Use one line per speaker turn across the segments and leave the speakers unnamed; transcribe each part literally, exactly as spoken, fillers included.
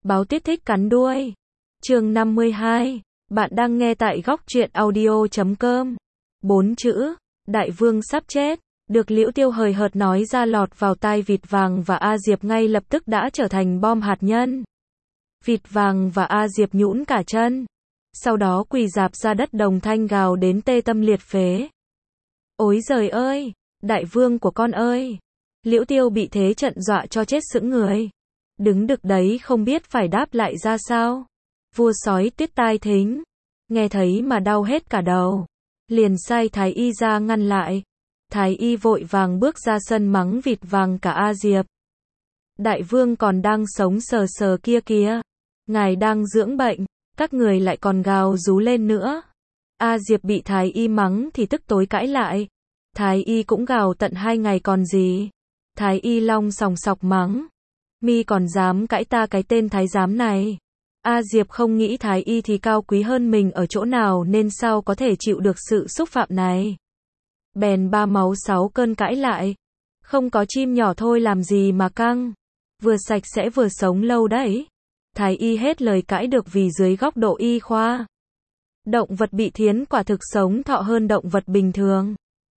Báo Tuyết thích cắn đuôi. Chương năm mươi hai. Bạn đang nghe tại góc truyện audio chấm com. Bốn chữ, Đại Vương sắp chết, được Liễu Tiêu hời hợt nói ra lọt vào tai Vịt Vàng và A Diệp ngay lập tức đã trở thành bom hạt nhân. Vịt Vàng và A Diệp nhũn cả chân, sau đó quỳ rạp ra đất đồng thanh gào đến tê tâm liệt phế. Ối giời ơi, Đại Vương của con ơi! Liễu Tiêu bị thế trận dọa cho chết sững người. Đứng đực đấy không biết phải đáp lại ra sao. Vua sói Tuyết tai thính, nghe thấy mà đau hết cả đầu. Liền sai Thái Y ra ngăn lại. Thái Y vội vàng bước ra sân mắng Vịt Vàng cả A Diệp. Đại Vương còn đang sống sờ sờ kia kìa. Ngài đang dưỡng bệnh, các người lại còn gào rú lên nữa. A Diệp bị Thái Y mắng thì tức tối cãi lại. Thái Y cũng gào tận hai ngày còn gì. Thái Y long sòng sọc mắng. Mi còn dám cãi ta cái tên thái giám này. A Diệp không nghĩ Thái Y thì cao quý hơn mình ở chỗ nào nên sao có thể chịu được sự xúc phạm này. Bèn ba máu sáu cơn cãi lại. Không có chim nhỏ thôi làm gì mà căng. Vừa sạch sẽ vừa sống lâu đấy. Thái Y hết lời cãi được vì dưới góc độ y khoa, động vật bị thiến quả thực sống thọ hơn động vật bình thường.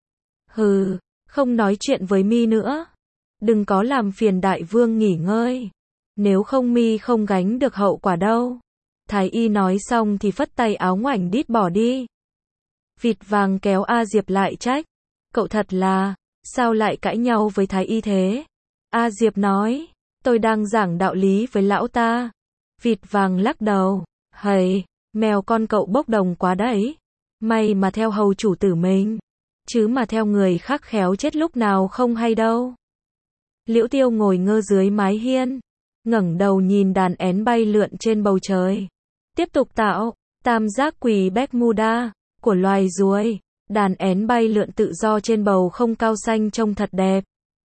Hừ, không nói chuyện với mi nữa. Đừng có làm phiền Đại Vương nghỉ ngơi. Nếu không mi không gánh được hậu quả đâu. Thái Y nói xong thì phất tay áo ngoảnh đít bỏ đi. Vịt Vàng kéo A Diệp lại trách. Cậu thật là, sao lại cãi nhau với Thái Y thế? A Diệp nói, tôi đang giảng đạo lý với lão ta. Vịt Vàng lắc đầu, hầy, mèo con cậu bốc đồng quá đấy. May mà theo hầu chủ tử mình, chứ mà theo người khác khéo chết lúc nào không hay đâu. Liễu Tiêu ngồi ngơ dưới mái hiên, ngẩng đầu nhìn đàn én bay lượn trên bầu trời. Tiếp tục tạo tam giác quỳ Bermuda của loài ruồi. Đàn én bay lượn tự do trên bầu không cao xanh trông thật đẹp.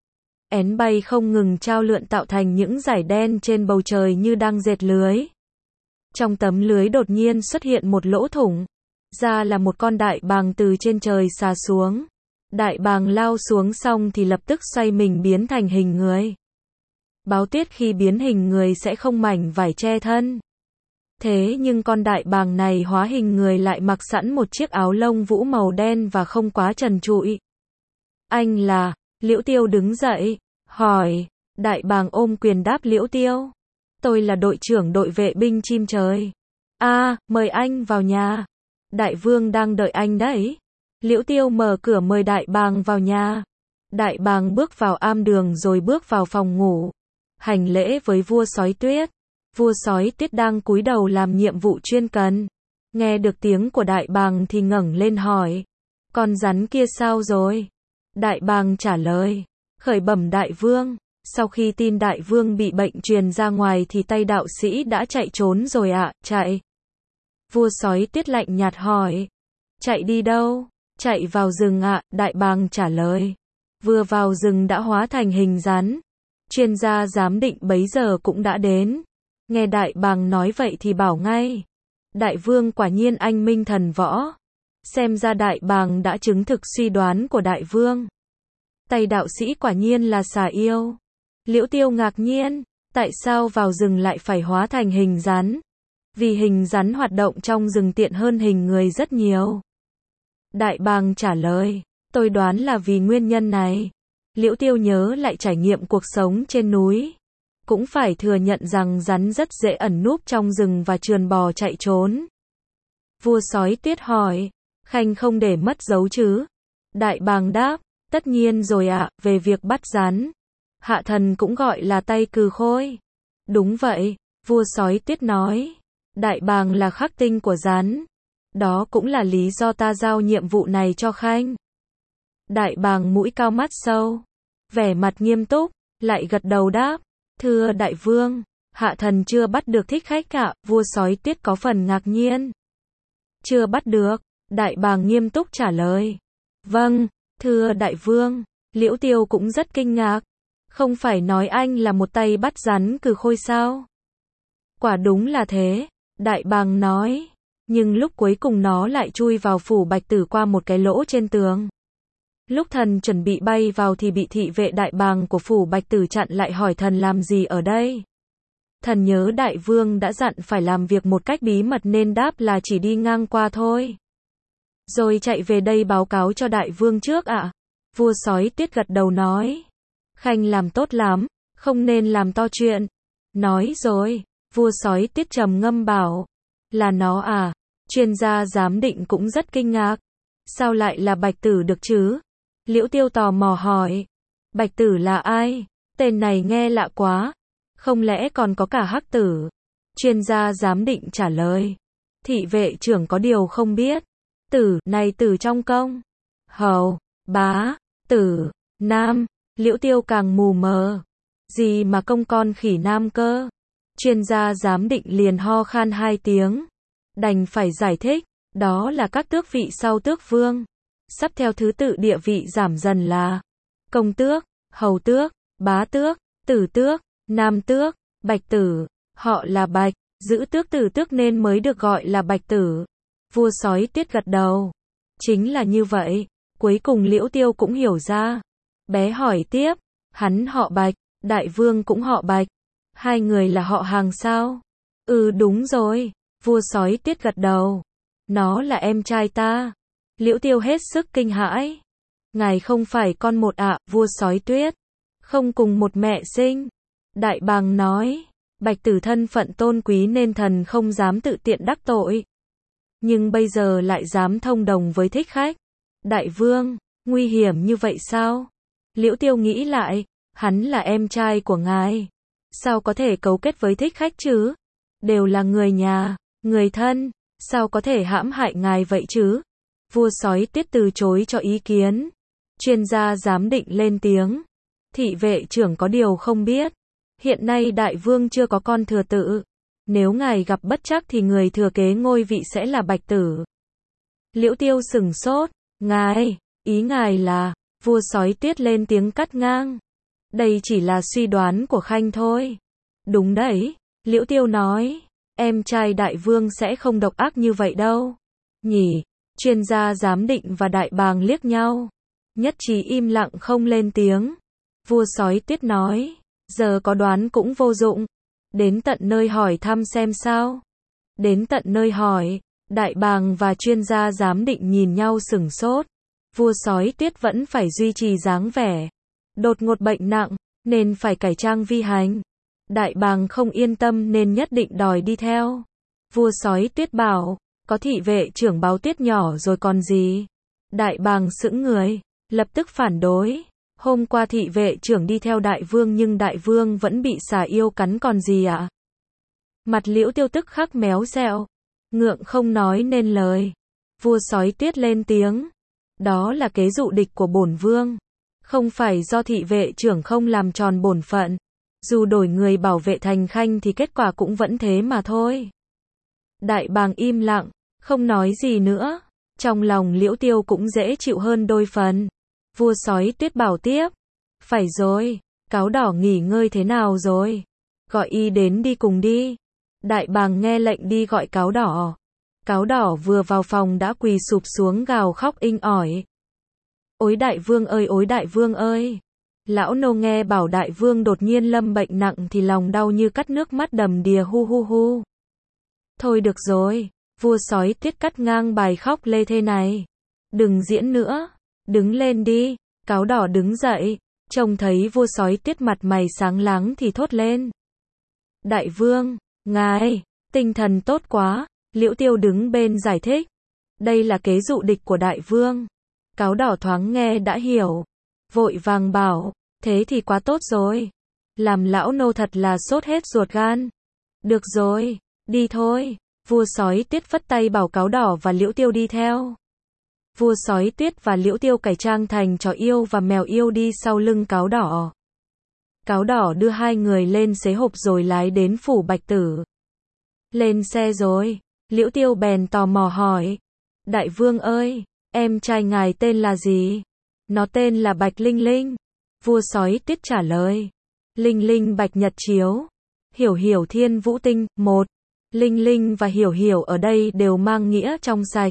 Én bay không ngừng trao lượn tạo thành những dải đen trên bầu trời như đang dệt lưới. Trong tấm lưới đột nhiên xuất hiện một lỗ thủng. Ra là một con đại bàng từ trên trời xà xuống. Đại bàng lao xuống xong thì lập tức xoay mình biến thành hình người. Báo Tuyết khi biến hình người sẽ không mảnh vải che thân. Thế nhưng con đại bàng này hóa hình người lại mặc sẵn một chiếc áo lông vũ màu đen và không quá trần trụi. Anh là? Liễu Tiêu đứng dậy, hỏi. Đại bàng ôm quyền đáp Liễu Tiêu. Tôi là đội trưởng đội vệ binh chim trời. À, mời anh vào nhà. Đại Vương đang đợi anh đấy. Liễu Tiêu mở cửa mời đại bàng vào nhà. Đại bàng bước vào am đường rồi bước vào phòng ngủ. Hành lễ với vua sói Tuyết. Vua sói Tuyết đang cúi đầu làm nhiệm vụ chuyên cần. Nghe được tiếng của đại bàng thì ngẩng lên hỏi. Con rắn kia sao rồi? Đại bàng trả lời. Khởi bẩm Đại Vương. Sau khi tin Đại Vương bị bệnh truyền ra ngoài thì tay đạo sĩ đã chạy trốn rồi ạ. À, chạy. Vua sói Tuyết lạnh nhạt hỏi. Chạy đi đâu? Chạy vào rừng ạ. À, đại bàng trả lời. Vừa vào rừng đã hóa thành hình rắn. Chuyên gia giám định bấy giờ cũng đã đến. Nghe đại bàng nói vậy thì bảo ngay. Đại Vương quả nhiên anh minh thần võ. Xem ra đại bàng đã chứng thực suy đoán của Đại Vương. Tay đạo sĩ quả nhiên là xà yêu. Liễu Tiêu ngạc nhiên. Tại sao vào rừng lại phải hóa thành hình rắn? Vì hình rắn hoạt động trong rừng tiện hơn hình người rất nhiều. Đại bàng trả lời. Tôi đoán là vì nguyên nhân này. Liễu Tiêu nhớ lại trải nghiệm cuộc sống trên núi. Cũng phải thừa nhận rằng rắn rất dễ ẩn núp trong rừng và trườn bò chạy trốn. Vua sói Tuyết hỏi. Khanh không để mất dấu chứ? Đại bàng đáp. Tất nhiên rồi ạ, à, về việc bắt rắn. Hạ thần cũng gọi là tay cừ khôi. Đúng vậy, vua sói Tuyết nói. Đại bàng là khắc tinh của rắn. Đó cũng là lý do ta giao nhiệm vụ này cho Khanh. Đại bàng mũi cao mắt sâu, vẻ mặt nghiêm túc, lại gật đầu đáp. Thưa Đại Vương, hạ thần chưa bắt được thích khách ạ. Vua sói Tuyết có phần ngạc nhiên. Chưa bắt được, đại bàng nghiêm túc trả lời. Vâng, thưa Đại Vương. Liễu Tiêu cũng rất kinh ngạc. Không phải nói anh là một tay bắt rắn cừ khôi sao? Quả đúng là thế, đại bàng nói. Nhưng lúc cuối cùng nó lại chui vào phủ Bạch Tử qua một cái lỗ trên tường. Lúc thần chuẩn bị bay vào thì bị thị vệ đại bàng của phủ Bạch Tử chặn lại hỏi thần làm gì ở đây. Thần nhớ đại vương đã dặn phải làm việc một cách bí mật nên đáp là chỉ đi ngang qua thôi. Rồi chạy về đây báo cáo cho đại vương trước ạ. À? Vua sói Tiết gật đầu nói. Khanh làm tốt lắm, không nên làm to chuyện. Nói rồi, vua sói Tiết trầm ngâm bảo. Là nó à? Chuyên gia giám định cũng rất kinh ngạc. Sao lại là Bạch Tử được chứ? Liễu Tiêu tò mò hỏi. Bạch Tử là ai? Tên này nghe lạ quá. Không lẽ còn có cả Hắc Tử? Chuyên gia giám định trả lời. Thị vệ trưởng có điều không biết. Tử này Tử trong công. Hầu, bá, Tử, nam. Liễu Tiêu càng mù mờ. Gì mà công con khỉ nam cơ? Chuyên gia giám định liền ho khan hai tiếng. Đành phải giải thích. Đó là các tước vị sau tước vương. Sắp theo thứ tự địa vị giảm dần là công tước, hầu tước, bá tước, tử tước, nam tước, Bạch Tử. Họ là Bạch, giữ tước tử tước nên mới được gọi là Bạch Tử. Vua sói Tiết gật đầu. Chính là như vậy. Cuối cùng Liễu Tiêu cũng hiểu ra. Bé hỏi tiếp. Hắn họ Bạch, đại vương cũng họ Bạch. Hai người là họ hàng sao? Ừ đúng rồi. Vua sói Tiết gật đầu. Nó là em trai ta. Liễu Tiêu hết sức kinh hãi. Ngài không phải con một ạ, à, vua sói Tuyết. Không cùng một mẹ sinh. Đại bàng nói. Bạch Tử thân phận tôn quý nên thần không dám tự tiện đắc tội. Nhưng bây giờ lại dám thông đồng với Thích Khách. Đại vương, nguy hiểm như vậy sao? Liễu Tiêu nghĩ lại. Hắn là em trai của ngài. Sao có thể cấu kết với Thích Khách chứ? Đều là người nhà, người thân. Sao có thể hãm hại ngài vậy chứ? Vua sói Tiết từ chối cho ý kiến. Chuyên gia giám định lên tiếng. Thị vệ trưởng có điều không biết. Hiện nay đại vương chưa có con thừa tự. Nếu ngài gặp bất trắc thì người thừa kế ngôi vị sẽ là Bạch Tử. Liễu Tiêu sửng sốt. Ngài, ý ngài là, vua sói Tiết lên tiếng cắt ngang. Đây chỉ là suy đoán của Khanh thôi. Đúng đấy, Liễu Tiêu nói. Em trai đại vương sẽ không độc ác như vậy đâu. Nhỉ, chuyên gia giám định và đại bàng liếc nhau. Nhất trí im lặng không lên tiếng. Vua sói Tiết nói. Giờ có đoán cũng vô dụng. Đến tận nơi hỏi thăm xem sao. Đến tận nơi hỏi. Đại bàng và chuyên gia giám định nhìn nhau sửng sốt. Vua sói Tiết vẫn phải duy trì dáng vẻ. Đột ngột bệnh nặng, nên phải cải trang vi hành. Đại bàng không yên tâm nên nhất định đòi đi theo. Vua sói Tiết bảo, có thị vệ trưởng báo Tiết nhỏ rồi còn gì. Đại bàng sững người, lập tức phản đối. Hôm qua thị vệ trưởng đi theo đại vương nhưng đại vương vẫn bị xà yêu cắn còn gì ạ? À? Mặt Liễu Tiêu tức khắc méo xẹo. Ngượng không nói nên lời. Vua sói Tiết lên tiếng. Đó là kế dụ địch của bổn vương. Không phải do thị vệ trưởng không làm tròn bổn phận. Dù đổi người bảo vệ thành Khanh thì kết quả cũng vẫn thế mà thôi. Đại bàng im lặng, không nói gì nữa. Trong lòng Liễu Tiêu cũng dễ chịu hơn đôi phần. Vua sói Tiết bảo tiếp. Phải rồi, cáo đỏ nghỉ ngơi thế nào rồi? Gọi y đến đi cùng đi. Đại bàng nghe lệnh đi gọi cáo đỏ. Cáo đỏ vừa vào phòng đã quỳ sụp xuống gào khóc inh ỏi. Ối đại vương ơi, ối đại vương ơi. Lão nô nghe bảo đại vương đột nhiên lâm bệnh nặng thì lòng đau như cắt nước mắt đầm đìa hu hu hu. Thôi được rồi, vua sói Tiết cắt ngang bài khóc lê thê này. Đừng diễn nữa, đứng lên đi. Cáo đỏ đứng dậy, trông thấy vua sói Tiết mặt mày sáng láng thì thốt lên. Đại vương, ngài, tinh thần tốt quá. Liễu Tiêu đứng bên giải thích. Đây là kế dụ địch của đại vương. Cáo đỏ thoáng nghe đã hiểu. Vội vàng bảo, thế thì quá tốt rồi. Làm lão nô thật là sốt hết ruột gan. Được rồi, đi thôi. Vua sói Tiết phất tay bảo cáo đỏ và Liễu Tiêu đi theo. Vua sói Tiết và Liễu Tiêu cải trang thành chó yêu và mèo yêu đi sau lưng cáo đỏ. Cáo đỏ đưa hai người lên xế hộp rồi lái đến phủ Bạch Tử. Lên xe rồi, Liễu Tiêu bèn tò mò hỏi. Đại vương ơi, em trai ngài tên là gì? Nó tên là Bạch Linh Linh. Vua sói Tiết trả lời. Linh Linh Bạch Nhật Chiếu. Hiểu Hiểu Thiên Vũ Tinh. Một. Linh Linh và Hiểu Hiểu ở đây đều mang nghĩa trong sạch.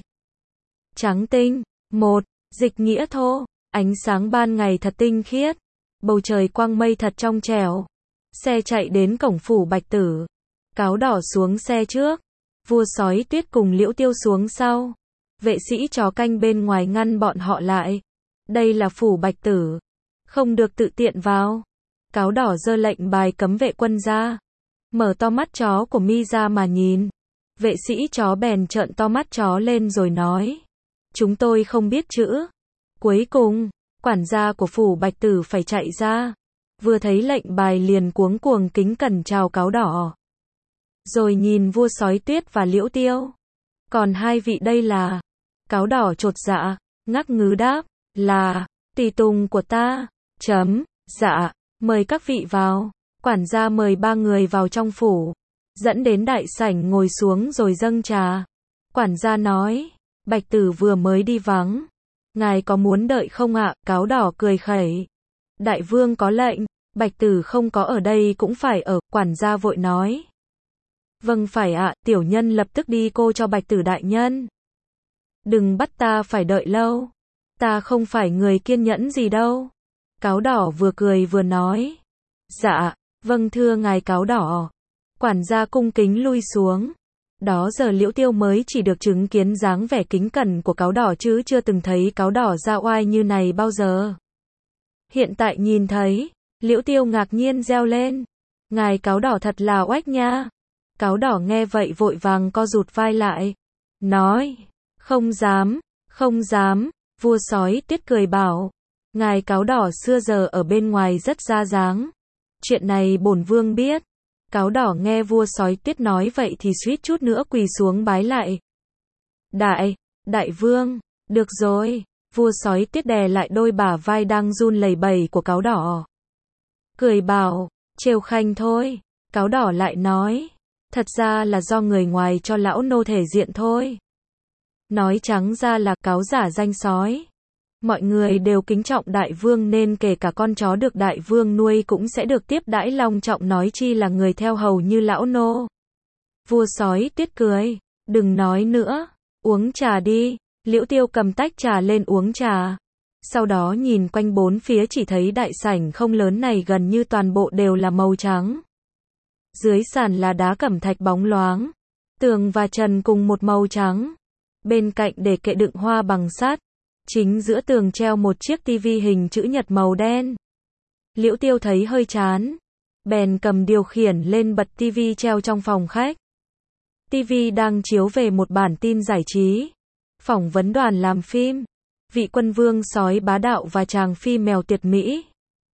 Trắng tinh. Một. Dịch nghĩa thô. Ánh sáng ban ngày thật tinh khiết. Bầu trời quang mây thật trong trẻo. Xe chạy đến cổng phủ Bạch Tử. Cáo Đỏ xuống xe trước. Vua Sói Tuyết cùng Liễu Tiêu xuống sau. Vệ sĩ chó canh bên ngoài ngăn bọn họ lại. Đây là phủ Bạch Tử. Không được tự tiện vào. Cáo Đỏ giơ lệnh bài cấm vệ quân ra. Mở to mắt chó của mi ra mà nhìn. Vệ sĩ chó bèn trợn to mắt chó lên rồi nói. Chúng tôi không biết chữ. Cuối cùng, quản gia của phủ Bạch Tử phải chạy ra. Vừa thấy lệnh bài liền cuống cuồng kính cẩn chào Cáo Đỏ. Rồi nhìn vua Sói Tuyết và Liễu Tiêu. Còn hai vị đây là? Cáo Đỏ chột dạ, ngắc ngứ đáp, là tùy tùng của ta. Chấm, dạ, mời các vị vào. Quản gia mời ba người vào trong phủ. Dẫn đến đại sảnh ngồi xuống rồi dâng trà. Quản gia nói, Bạch Tử vừa mới đi vắng. Ngài có muốn đợi không ạ? Cáo Đỏ cười khẩy. Đại vương có lệnh, Bạch Tử không có ở đây cũng phải ở. Quản gia vội nói. Vâng phải ạ, tiểu nhân lập tức đi cô cho Bạch Tử đại nhân. Đừng bắt ta phải đợi lâu. Ta không phải người kiên nhẫn gì đâu. Cáo Đỏ vừa cười vừa nói. Dạ, vâng thưa ngài Cáo Đỏ. Quản gia cung kính lui xuống. Đó giờ Liễu Tiêu mới chỉ được chứng kiến dáng vẻ kính cẩn của Cáo Đỏ chứ chưa từng thấy Cáo Đỏ ra oai như này bao giờ. Hiện tại nhìn thấy, Liễu Tiêu ngạc nhiên reo lên. Ngài Cáo Đỏ thật là oách nha. Cáo Đỏ nghe vậy vội vàng co rụt vai lại. Nói, không dám, không dám. Vua Sói Tuyết cười bảo. Ngài Cáo Đỏ xưa giờ ở bên ngoài rất ra dáng. Chuyện này bổn vương biết. Cáo Đỏ nghe vua Sói Tuyết nói vậy thì suýt chút nữa quỳ xuống bái lại. Đại, đại vương, được rồi. Vua Sói Tuyết đè lại đôi bả vai đang run lẩy bẩy của Cáo Đỏ. Cười bảo, trêu khanh thôi. Cáo Đỏ lại nói, thật ra là do người ngoài cho lão nô thể diện thôi. Nói trắng ra là cáo giả danh sói. Mọi người đều kính trọng đại vương nên kể cả con chó được đại vương nuôi cũng sẽ được tiếp đãi long trọng, nói chi là người theo hầu như lão nô. Vua Sói Tuyết cười, đừng nói nữa, uống trà đi. Liễu Tiêu cầm tách trà lên uống trà. Sau đó nhìn quanh bốn phía chỉ thấy đại sảnh không lớn này gần như toàn bộ đều là màu trắng. Dưới sàn là đá cẩm thạch bóng loáng. Tường và trần cùng một màu trắng. Bên cạnh để kệ đựng hoa bằng sắt. Chính giữa tường treo một chiếc tivi hình chữ nhật màu đen. Liễu Tiêu thấy hơi chán. Bèn cầm điều khiển lên bật tivi treo trong phòng khách. Tivi đang chiếu về một bản tin giải trí. Phỏng vấn đoàn làm phim. Vị quân vương sói bá đạo và chàng phi mèo tuyệt mỹ.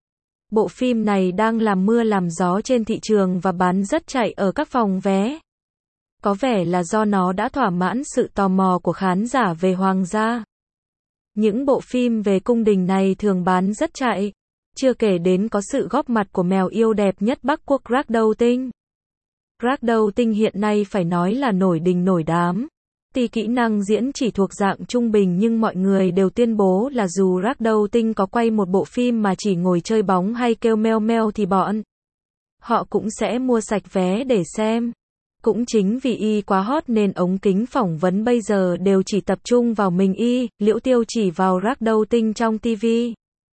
Bộ phim này đang làm mưa làm gió trên thị trường và bán rất chạy ở các phòng vé. Có vẻ là do nó đã thỏa mãn sự tò mò của khán giả về hoàng gia. Những bộ phim về cung đình này thường bán rất chạy. Chưa kể đến có sự góp mặt của mèo yêu đẹp nhất Bắc Quốc Ragdow-tinh. Ragdow-tinh hiện nay phải nói là nổi đình nổi đám. Tuy kỹ năng diễn chỉ thuộc dạng trung bình nhưng mọi người đều tuyên bố là dù Ragdow-tinh có quay một bộ phim mà chỉ ngồi chơi bóng hay kêu meo meo thì bọn họ cũng sẽ mua sạch vé để xem. Cũng chính vì y quá hot nên ống kính phỏng vấn bây giờ đều chỉ tập trung vào mình y. Liễu Tiêu chỉ vào Ragdow-tinh trong tivi.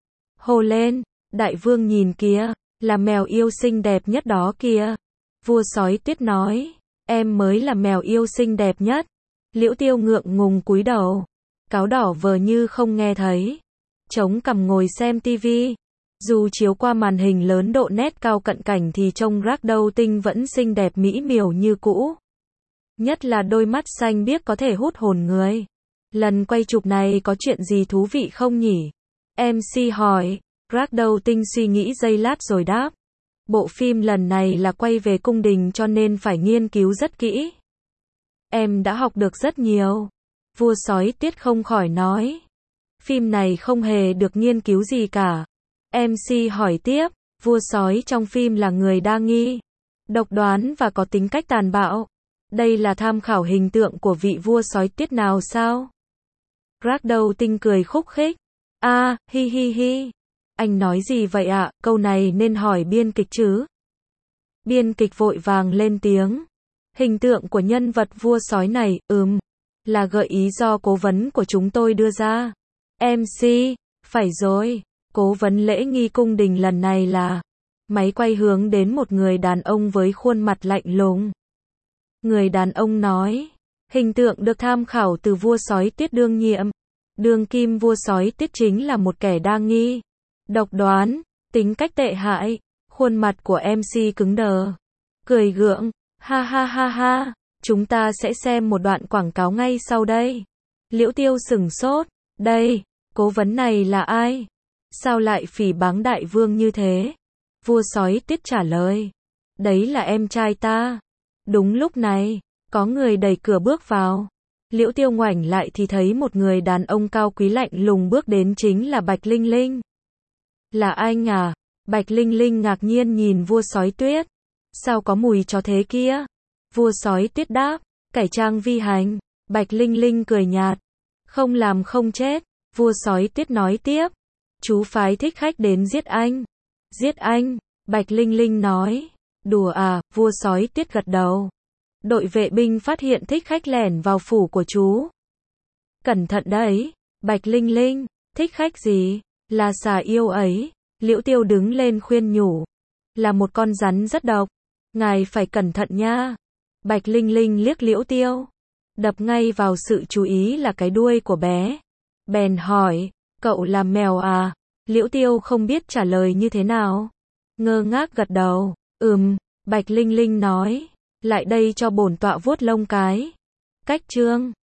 Hô lên, đại vương nhìn kìa, là mèo yêu xinh đẹp nhất đó kìa. Vua Sói Tuyết nói, em mới là mèo yêu xinh đẹp nhất. Liễu Tiêu ngượng ngùng cúi đầu. Cáo Đỏ vờ như không nghe thấy. Chống cằm ngồi xem tivi. Dù chiếu qua màn hình lớn độ nét cao cận cảnh thì trông Ragdow-tinh vẫn xinh đẹp mỹ miều như cũ. Nhất là đôi mắt xanh biếc có thể hút hồn người. Lần quay chụp này có chuyện gì thú vị không nhỉ? em xê hỏi. Ragdow-tinh suy nghĩ giây lát rồi đáp. Bộ phim lần này là quay về cung đình cho nên phải nghiên cứu rất kỹ. Em đã học được rất nhiều. Vua Sói Tuyết không khỏi nói. Phim này không hề được nghiên cứu gì cả. em xê hỏi tiếp. Vua sói trong phim là người đa nghi, độc đoán và có tính cách tàn bạo. Đây là tham khảo hình tượng của vị vua sói Tuyết nào sao? Ragdow-tinh cười khúc khích. A, à, hi hi hi. Anh nói gì vậy ạ? Câu này nên hỏi biên kịch chứ. Biên kịch vội vàng lên tiếng. Hình tượng của nhân vật vua sói này, ừm, là gợi ý do cố vấn của chúng tôi đưa ra. em xê, phải rồi, cố vấn lễ nghi cung đình lần này là Máy quay hướng đến một người đàn ông với khuôn mặt lạnh lùng. Người đàn ông nói, hình tượng được tham khảo từ vua sói Tiết đương nhiệm. Đương kim vua sói Tiết chính là một kẻ đa nghi, độc đoán, tính cách tệ hại. Khuôn mặt của em xê cứng đờ, cười gượng, ha ha ha ha, chúng ta sẽ xem một đoạn quảng cáo ngay sau đây. Liễu Tiêu sửng sốt, đây, cố vấn này là ai? Sao lại phỉ báng đại vương như thế? Vua sói Tiết trả lời, đấy là em trai ta. Đúng lúc này, có người đẩy cửa bước vào. Liễu Tiêu ngoảnh lại thì thấy một người đàn ông cao quý lạnh lùng bước đến, chính là Bạch Linh Linh. Là anh à? Bạch Linh Linh ngạc nhiên nhìn vua sói Tuyết. Sao có mùi chó thế kia? Vua sói Tuyết đáp, cải trang vi hành. Bạch Linh Linh cười nhạt, không làm không chết. Vua sói Tuyết nói tiếp, chú phái thích khách đến giết anh. Giết anh? Bạch Linh Linh nói, đùa à? Vua sói Tuyết gật đầu. Đội vệ binh phát hiện thích khách lẻn vào phủ của chú. Cẩn thận đấy. Bạch Linh Linh, thích khách gì? Là xà yêu ấy. Liễu Tiêu đứng lên khuyên nhủ, là một con rắn rất độc, ngài phải cẩn thận nha. Bạch Linh Linh liếc Liễu Tiêu, đập ngay vào sự chú ý là cái đuôi của bé. Bèn hỏi, cậu là mèo à? Liễu Tiêu không biết trả lời như thế nào. Ngơ ngác gật đầu, ừm. Bạch Linh Linh nói, lại đây cho bổn tọa vuốt lông cái. Cách chương